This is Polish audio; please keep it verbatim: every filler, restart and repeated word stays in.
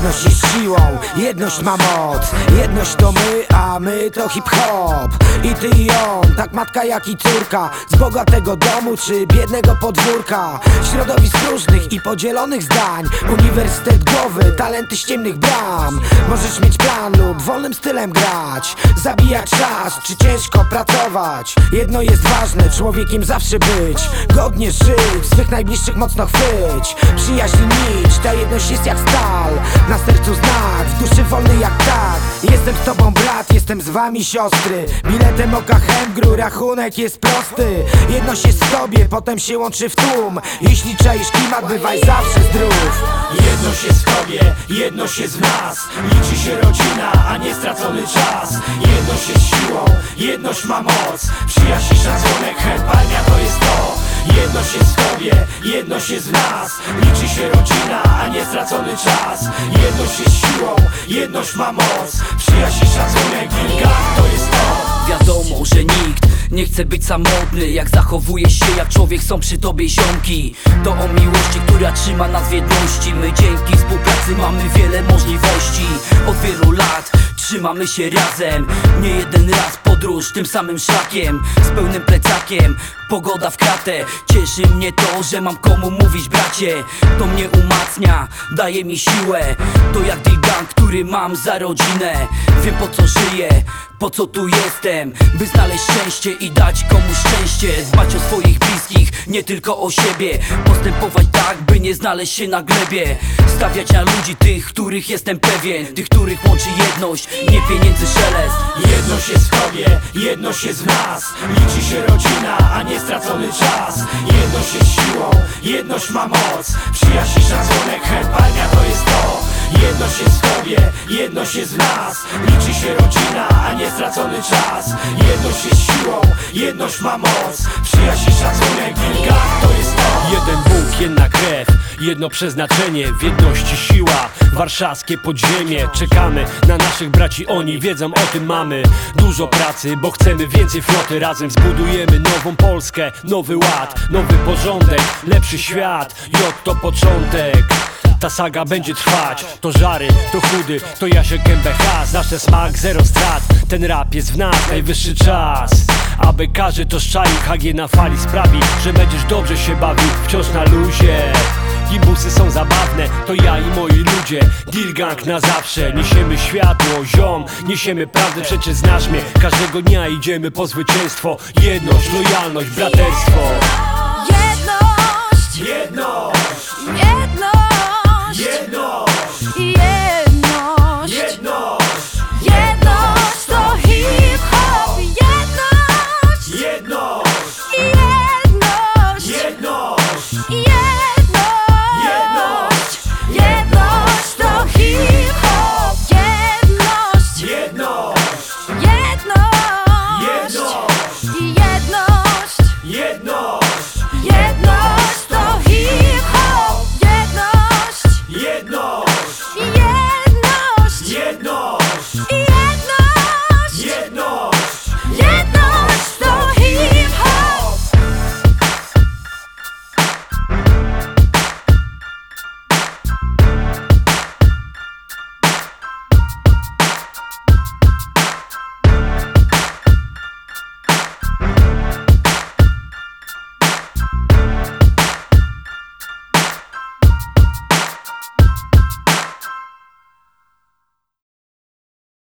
Jedność jest siłą, jedność ma moc. Jedność to my, a my to hip-hop. I ty i on, tak matka jak i córka, z bogatego domu czy biednego podwórka, środowisk różnych i podzielonych zdań, uniwersytet głowy, talenty z ciemnych bram. Możesz mieć plan lub wolnym stylem grać, zabijać czas czy ciężko pracować. Jedno jest ważne, człowiekiem zawsze być, godnie żyć, swych najbliższych mocno chwyć. Przyjaźń nić, ta jedność jest jak stal, na sercu znak, w duszy wolny jak tak. Jestem z tobą brat, jestem z wami siostry, biletem o Kachemgru, rachunek jest prosty. Jedność jest w tobie, potem się łączy w tłum. Jeśli czaisz klimat, bywaj zawsze zdrów. Jedność jest w tobie, jedność jest w nas. Liczy się rodzina, a nie stracony czas. Jedność jest siłą, jedność ma moc. Przyjaźń i szacunek, chępalnia to jest to. Jedność jest w tobie, jedność jest w nas. Liczy się rodzina, a nie stracony czas. Jedność jest siłą, jedność ma moc. Przyjaźń i szacunek, wilka to jest to. Wiadomo, że nikt nie chce być samotny. Jak zachowuje się jak człowiek, są przy tobie ziomki. To o miłości, która trzyma nas w jedności. My dzięki współpracy mamy wiele możliwości. Od wielu lat trzymamy się razem. Nie jeden raz podróż tym samym szlakiem, z pełnym plecakiem, pogoda w kratę. Cieszy mnie to, że mam komu mówić bracie. To mnie umacnia, daje mi siłę. To jak Dilgang, który mam za rodzinę. Wiem po co żyję, po co tu jestem, by znaleźć szczęście i dać komuś szczęście. Dbać o swoich bliskich, nie tylko o siebie. Postępować tak, by nie znaleźć się na glebie. Stawiać na ludzi tych, których jestem pewien. Tych, których łączy jedność, nie pieniędzy szelest. Jedność jest w tobie, jedność jest w nas. Liczy się rodzina, a nie stracony czas. Jedność jest siłą, jedność ma moc. Przyjaźń i szacunek, chępalnia to jest to. Jedność jest w tobie, jedność jest w nas. Liczy się rodzina, a nie stracony czas. Jedność jest siłą, jedność ma moc. Przyjaźń i szacunek, wilka to jest to. Jeden Bóg, jedna krew, jedno przeznaczenie. W jedności siła, warszawskie podziemie. Czekamy na naszych braci, oni wiedzą o tym. Mamy dużo pracy, bo chcemy więcej floty. Razem zbudujemy nową Polskę, nowy ład, nowy porządek, lepszy świat. J to początek. Ta saga będzie trwać, to żary, to chudy, to Jasiek M B H. Znasz ten smak, zero strat, ten rap jest w nas, najwyższy czas. Aby każdy to szczaił, H G na fali sprawi, że będziesz dobrze się bawił, wciąż na luzie. Gimbusy są zabawne, to ja i moi ludzie. Dilgang na zawsze, niesiemy światło, ziom, niesiemy prawdę, przecież znasz mnie. Każdego dnia idziemy po zwycięstwo. Jedność, lojalność, braterstwo. Jedność, Jedność, jedność, jedność. jedność.